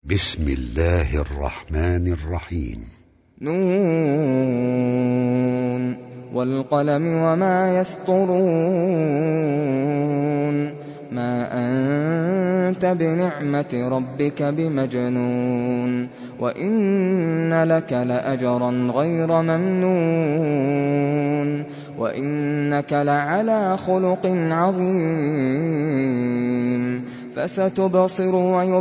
بسم الله الرحمن الرحيم. نون والقلم وما يسطرون ما أنت بنعمة ربك بمجنون وإن لك لأجرا غير ممنون وإنك لعلى خلق عظيم فستبصر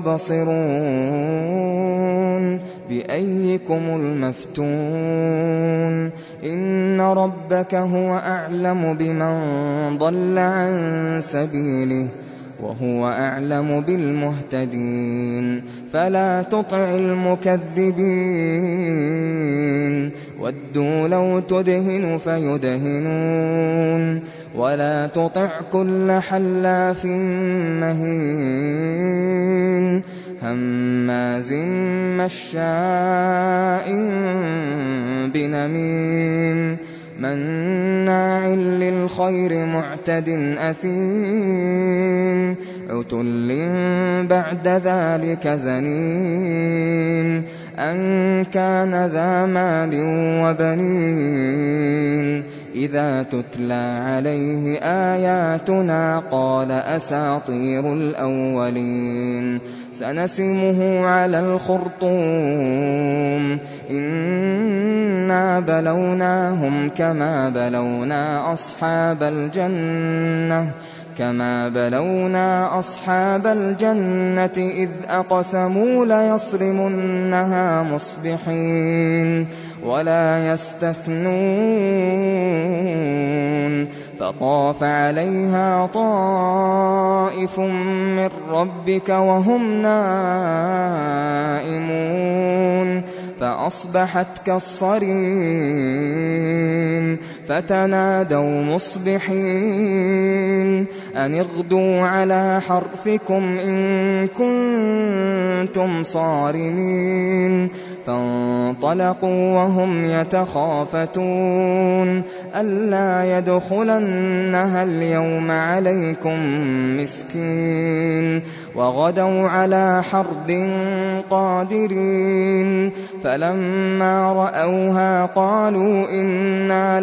ويبصرون بأيكم المفتون إن ربك هو أعلم بمن ضل عن سبيله وهو أعلم بالمهتدين فلا تطع المكذبين ودوا لو تدهن فيدهنون ولا تطع كل حلاف مهين هماز مشاء بنميم مناع للخير معتد أثيم عتل بعد ذلك زنيم أن كان ذا مال وبنين إذا تتلى عليه آياتنا قال أساطير الأولين سنسمه على الخرطوم إنا بلوناهم كما بلونا أصحاب الجنة إذ أقسموا ليصرمنها مصبحين ولا يستثنون فطاف عليها طائف من ربك وهم نائمون فأصبحت كالصريم فتنادوا مصبحين أن اغدوا على حرثكم إن كنتم صارمين فانطلقوا وهم يتخافتون ألا يدخلنها اليوم عليكم مسكين وغدوا على حرد قادرين فلما رأوها قالوا إنا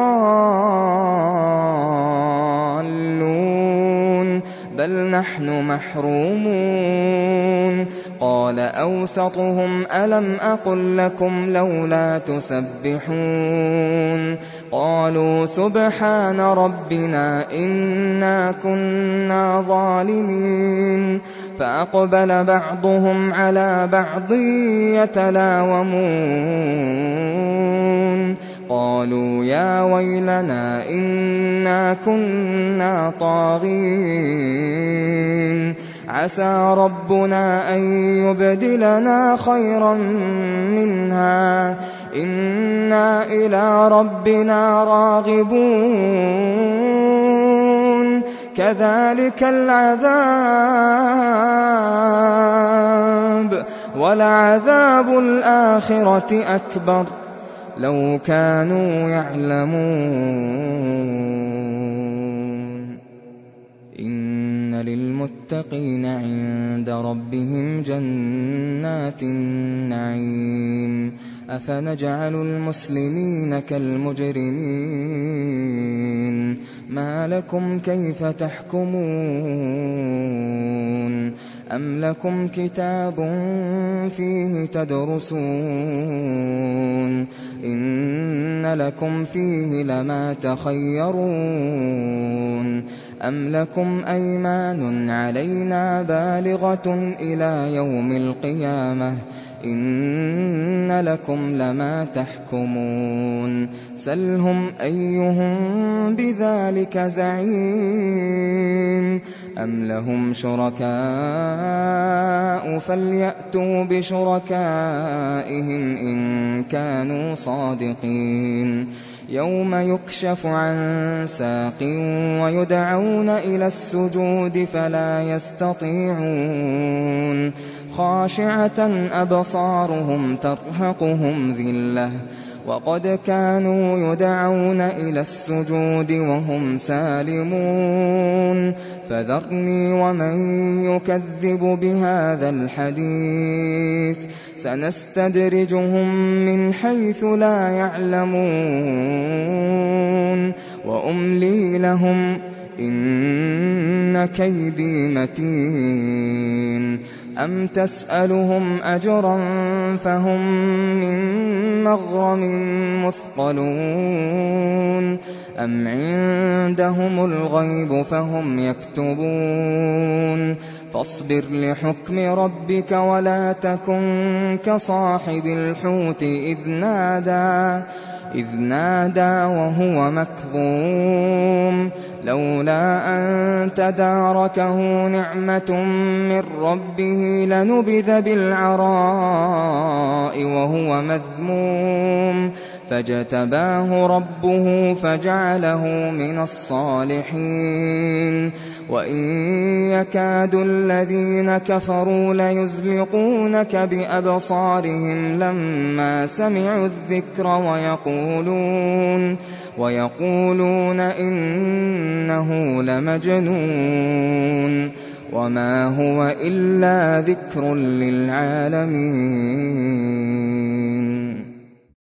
لضالون بل نحن محرومون قال أوسطهم ألم أقل لكم لولا تسبحون قالوا سبحان ربنا إنا كنا ظالمين فأقبل بعضهم على بعض يتلاومون قالوا يا ويلنا إنا كنا طاغين عسى ربنا أن يبدلنا خيرا منها إنا إلى ربنا راغبون كذلك العذاب ولعذاب الآخرة أكبر لو كانوا يعلمون إن للمتقين عند ربهم جنات النعيم أفنجعل المسلمين كالمجرمين ما لكم كيف تحكمون أم لكم كتاب فيه تدرسون إن لكم فيه لما تخيرون أم لكم أيمان علينا بالغة إلى يوم القيامة إن لكم لما تحكمون سلهم أيهم بذلك زعيم أم لهم شركاء فليأتوا بشركائهم إن كانوا صادقين يوم يكشف عن ساق ويدعون إلى السجود فلا يستطيعون خاشعة أبصارهم ترهقهم ذلة وقد كانوا يدعون إلى السجود وهم سالمون فذرني ومن يكذب بهذا الحديث سنستدرجهم من حيث لا يعلمون وأملي لهم إن كيدي متين أم تسألهم أجرا فهم من مغرم مثقلون أم عندهم الغيب فهم يكتبون فاصبر لحكم ربك ولا تكن كصاحب الحوت إذ نادى وهو مكظوم لولا أن تداركه نعمة من ربه لنبذ بالعراء وهو مذموم فاجتباه ربه فجعله من الصالحين وإن يكاد الذين كفروا ليزلقونك بأبصارهم لما سمعوا الذكر ويقولون إنه لمجنون وما هو إلا ذكر للعالمين